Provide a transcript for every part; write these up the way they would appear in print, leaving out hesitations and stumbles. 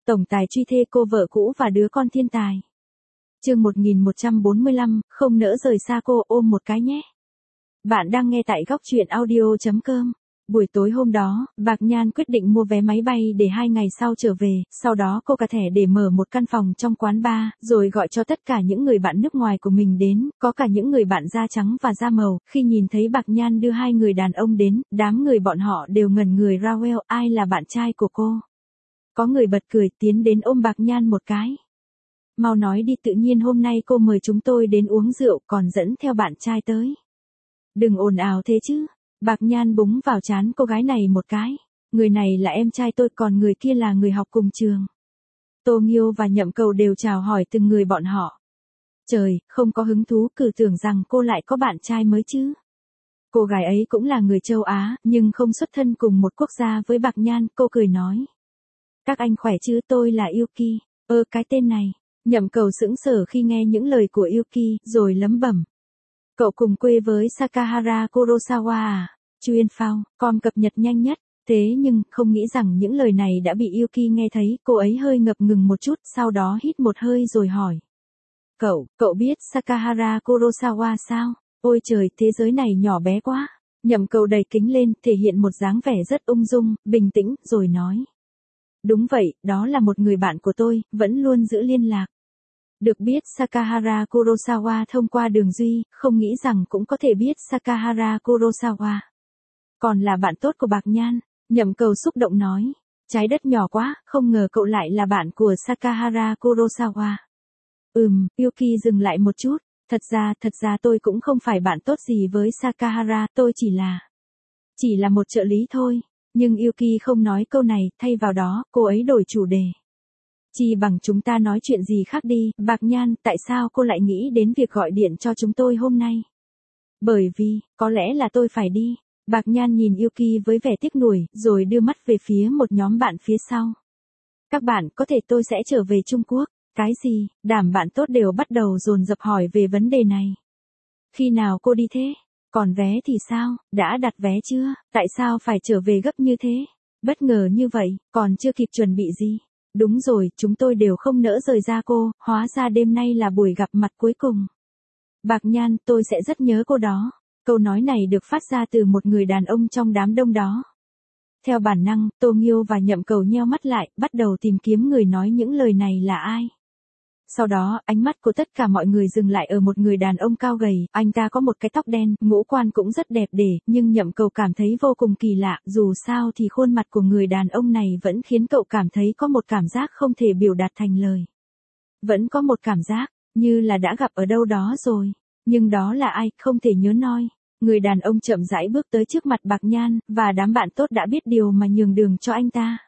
Tổng tài truy thê cô vợ cũ và đứa con thiên tài. Chương 1145, không nỡ rời xa cô, ôm một cái nhé. Bạn đang nghe tại góc truyện audio.com. Buổi tối hôm đó, Bạc Nhan quyết định mua vé máy bay để 2 ngày sau trở về, sau đó cô cà thẻ để mở một căn phòng trong quán bar, rồi gọi cho tất cả những người bạn nước ngoài của mình đến, có cả những người bạn da trắng và da màu. Khi nhìn thấy Bạc Nhan đưa 2 người đàn ông đến, đám người bọn họ đều ngẩn người ra. Well, ai là bạn trai của cô? Có người bật cười tiến đến ôm Bạc Nhan một cái. Mau nói đi, tự nhiên hôm nay cô mời chúng tôi đến uống rượu còn dẫn theo bạn trai tới. Đừng ồn ào thế chứ. Bạc Nhan búng vào trán cô gái này một cái. Người này là em trai tôi, còn người kia là người học cùng trường. Tô Nghiêu và Nhậm Cầu đều chào hỏi từng người bọn họ. Trời, không có hứng thú, cứ tưởng rằng cô lại có bạn trai mới chứ. Cô gái ấy cũng là người châu Á, nhưng không xuất thân cùng một quốc gia với Bạc Nhan. Cô cười nói. Các anh khỏe chứ, tôi là Yuki. Cái tên này. Nhậm Cầu sững sờ khi nghe những lời của Yuki, rồi lẩm bẩm. Cậu cùng quê với Sakahara Kurosawa à? Chuyên phao, com cập nhật nhanh nhất. Thế nhưng, không nghĩ rằng những lời này đã bị Yuki nghe thấy, cô ấy hơi ngập ngừng một chút, sau đó hít một hơi rồi hỏi. Cậu biết Sakahara Kurosawa sao? Ôi trời, thế giới này nhỏ bé quá. Nhậm Cầu đầy kính lên, thể hiện một dáng vẻ rất ung dung, bình tĩnh, rồi nói. Đúng vậy, đó là một người bạn của tôi, vẫn luôn giữ liên lạc. Được biết Sakahara Kurosawa thông qua Đường Duy, không nghĩ rằng cũng có thể biết Sakahara Kurosawa. Còn là bạn tốt của Bạc Nhan, Nhậm Cầu xúc động nói. Trái đất nhỏ quá, không ngờ cậu lại là bạn của Sakahara Kurosawa. Yuki dừng lại một chút. Thật ra tôi cũng không phải bạn tốt gì với Sakahara, tôi chỉ là một trợ lý thôi. Nhưng Yuki không nói câu này, thay vào đó, cô ấy đổi chủ đề. Chỉ bằng chúng ta nói chuyện gì khác đi, Bạc Nhan, tại sao cô lại nghĩ đến việc gọi điện cho chúng tôi hôm nay? Bởi vì, có lẽ là tôi phải đi. Bạc Nhan nhìn Yuki với vẻ tiếc nuối, rồi đưa mắt về phía một nhóm bạn phía sau. Các bạn, có thể tôi sẽ trở về Trung Quốc. Cái gì? Đám bạn tốt đều bắt đầu dồn dập hỏi về vấn đề này. Khi nào cô đi thế? Còn vé thì sao? Đã đặt vé chưa? Tại sao phải trở về gấp như thế? Bất ngờ như vậy, còn chưa kịp chuẩn bị gì. Đúng rồi, chúng tôi đều không nỡ rời ra cô, hóa ra đêm nay là buổi gặp mặt cuối cùng. Bạc Nhan, tôi sẽ rất nhớ cô đó. Câu nói này được phát ra từ một người đàn ông trong đám đông đó. Theo bản năng, Tô Nghiêu và Nhậm Cầu nheo mắt lại, bắt đầu tìm kiếm người nói những lời này là ai. Sau đó, ánh mắt của tất cả mọi người dừng lại ở một người đàn ông cao gầy, anh ta có một cái tóc đen, ngũ quan cũng rất đẹp đẽ, nhưng Nhậm Cầu cảm thấy vô cùng kỳ lạ, dù sao thì khuôn mặt của người đàn ông này vẫn khiến cậu cảm thấy có một cảm giác không thể biểu đạt thành lời. Vẫn có một cảm giác, như là đã gặp ở đâu đó rồi, nhưng đó là ai, không thể nhớ noi. Người đàn ông chậm rãi bước tới trước mặt Bạc Nhan, và đám bạn tốt đã biết điều mà nhường đường cho anh ta.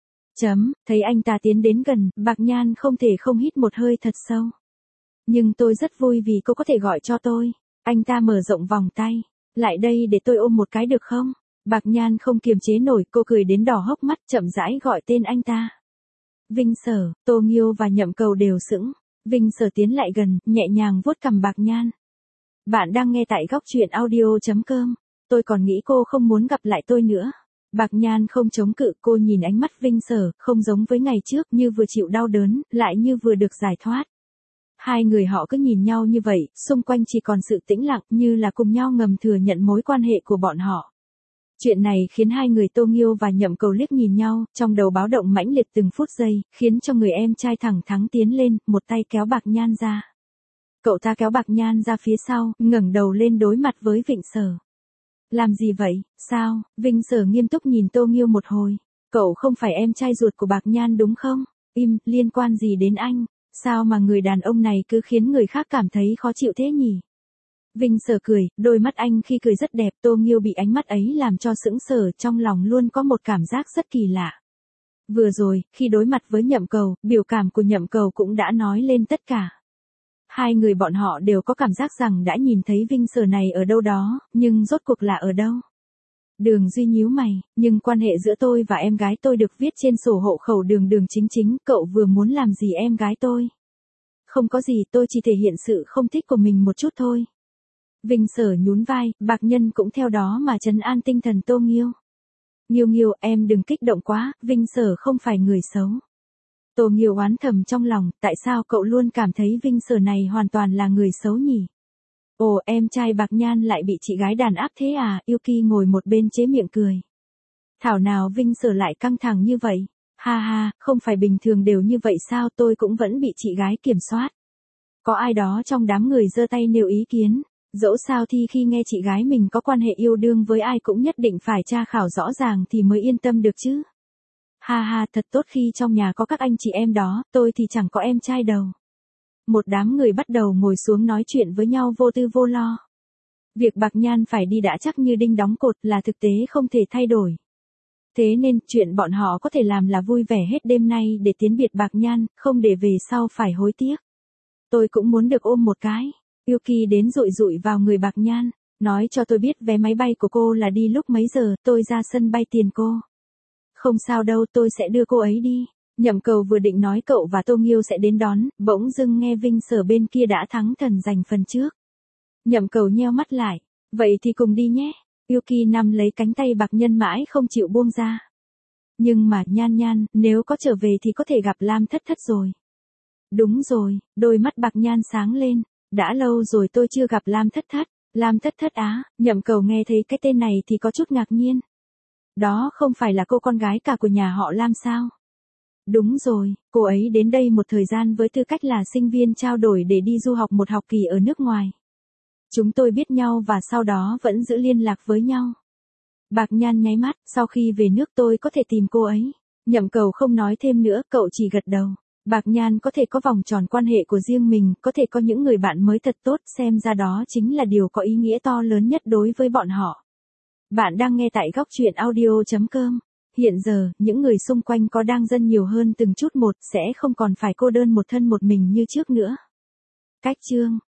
Thấy anh ta tiến đến gần, Bạc Nhan không thể không hít một hơi thật sâu. Nhưng tôi rất vui vì cô có thể gọi cho tôi. Anh ta mở rộng vòng tay. Lại đây để tôi ôm một cái được không? Bạc Nhan không kiềm chế nổi, cô cười đến đỏ hốc mắt, chậm rãi gọi tên anh ta. Vinh Sở, Tô Nghiêu và Nhậm Cầu đều sững. Vinh Sở tiến lại gần, nhẹ nhàng vuốt cằm Bạc Nhan. Bạn đang nghe tại góc truyện audio.com. Tôi còn nghĩ cô không muốn gặp lại tôi nữa. Bạc Nhan không chống cự, cô nhìn ánh mắt Vinh Sở, không giống với ngày trước, như vừa chịu đau đớn, lại như vừa được giải thoát. Hai người họ cứ nhìn nhau như vậy, xung quanh chỉ còn sự tĩnh lặng, như là cùng nhau ngầm thừa nhận mối quan hệ của bọn họ. Chuyện này khiến hai người Tô Nghiêu và Nhậm Cầu liếc nhìn nhau, trong đầu báo động mãnh liệt từng phút giây, khiến cho người em trai thẳng thắn tiến lên, một tay kéo Bạc Nhan ra. Cậu ta kéo Bạc Nhan ra phía sau, ngẩng đầu lên đối mặt với Vinh Sở. Làm gì vậy, sao? Vinh Sở nghiêm túc nhìn Tô Nghiêu một hồi. Cậu không phải em trai ruột của Bạc Nhan đúng không? Liên quan gì đến anh? Sao mà người đàn ông này cứ khiến người khác cảm thấy khó chịu thế nhỉ? Vinh Sở cười, đôi mắt anh khi cười rất đẹp. Tô Nghiêu bị ánh mắt ấy làm cho sững sờ, trong lòng luôn có một cảm giác rất kỳ lạ. Vừa rồi, khi đối mặt với Nhậm Cầu, biểu cảm của Nhậm Cầu cũng đã nói lên tất cả. Hai người bọn họ đều có cảm giác rằng đã nhìn thấy Vinh Sở này ở đâu đó, nhưng rốt cuộc là ở đâu? Đường Duy nhíu mày, nhưng quan hệ giữa tôi và em gái tôi được viết trên sổ hộ khẩu Đường chính, cậu vừa muốn làm gì em gái tôi? Không có gì, tôi chỉ thể hiện sự không thích của mình một chút thôi. Vinh Sở nhún vai, Bạc Nhân cũng theo đó mà trấn an tinh thần Tô Nghiêu. Nghiêu, em đừng kích động quá, Vinh Sở không phải người xấu. Tô Nghiêu oán thầm trong lòng, tại sao cậu luôn cảm thấy Vinh Sở này hoàn toàn là người xấu nhỉ? Ồ, em trai Bạc Nhan lại bị chị gái đàn áp thế à? Yuki ngồi một bên chế miệng cười. Thảo nào Vinh Sở lại căng thẳng như vậy? Ha ha, không phải bình thường đều như vậy sao, tôi cũng vẫn bị chị gái kiểm soát. Có ai đó trong đám người giơ tay nêu ý kiến, dẫu sao thì khi nghe chị gái mình có quan hệ yêu đương với ai cũng nhất định phải tra khảo rõ ràng thì mới yên tâm được chứ. Ha ha, thật tốt khi trong nhà có các anh chị em đó, tôi thì chẳng có em trai đâu. Một đám người bắt đầu ngồi xuống nói chuyện với nhau vô tư vô lo. Việc Bạc Nhan phải đi đã chắc như đinh đóng cột là thực tế không thể thay đổi. Thế nên chuyện bọn họ có thể làm là vui vẻ hết đêm nay để tiến biệt Bạc Nhan, không để về sau phải hối tiếc. Tôi cũng muốn được ôm một cái. Yuki đến dụi dụi vào người Bạc Nhan, nói cho tôi biết vé máy bay của cô là đi lúc mấy giờ, tôi ra sân bay tiền cô. Không sao đâu, tôi sẽ đưa cô ấy đi. Nhậm Cầu vừa định nói cậu và Tô Nghiêu sẽ đến đón, bỗng dưng nghe Vinh Sở bên kia đã thắng thần giành phần trước. Nhậm Cầu nheo mắt lại, vậy thì cùng đi nhé. Yuki nắm lấy cánh tay Bạc Nhân mãi không chịu buông ra. Nhưng mà Nhan Nhan, nếu có trở về thì có thể gặp Lam Thất Thất rồi. Đúng rồi, đôi mắt Bạc Nhan sáng lên, đã lâu rồi tôi chưa gặp Lam Thất Thất. Lam Thất Thất á? Nhậm Cầu nghe thấy cái tên này thì có chút ngạc nhiên. Đó không phải là cô con gái cả của nhà họ Lam sao? Đúng rồi, cô ấy đến đây một thời gian với tư cách là sinh viên trao đổi để đi du học một học kỳ ở nước ngoài. Chúng tôi biết nhau và sau đó vẫn giữ liên lạc với nhau. Bạc Nhan nháy mắt, sau khi về nước tôi có thể tìm cô ấy. Nhậm Cầu không nói thêm nữa, cậu chỉ gật đầu. Bạc Nhan có thể có vòng tròn quan hệ của riêng mình, có thể có những người bạn mới thật tốt, xem ra đó chính là điều có ý nghĩa to lớn nhất đối với bọn họ. Bạn đang nghe tại góc truyện audio.com. Hiện giờ, những người xung quanh có đang dần nhiều hơn từng chút một, sẽ không còn phải cô đơn một thân một mình như trước nữa. Cách chương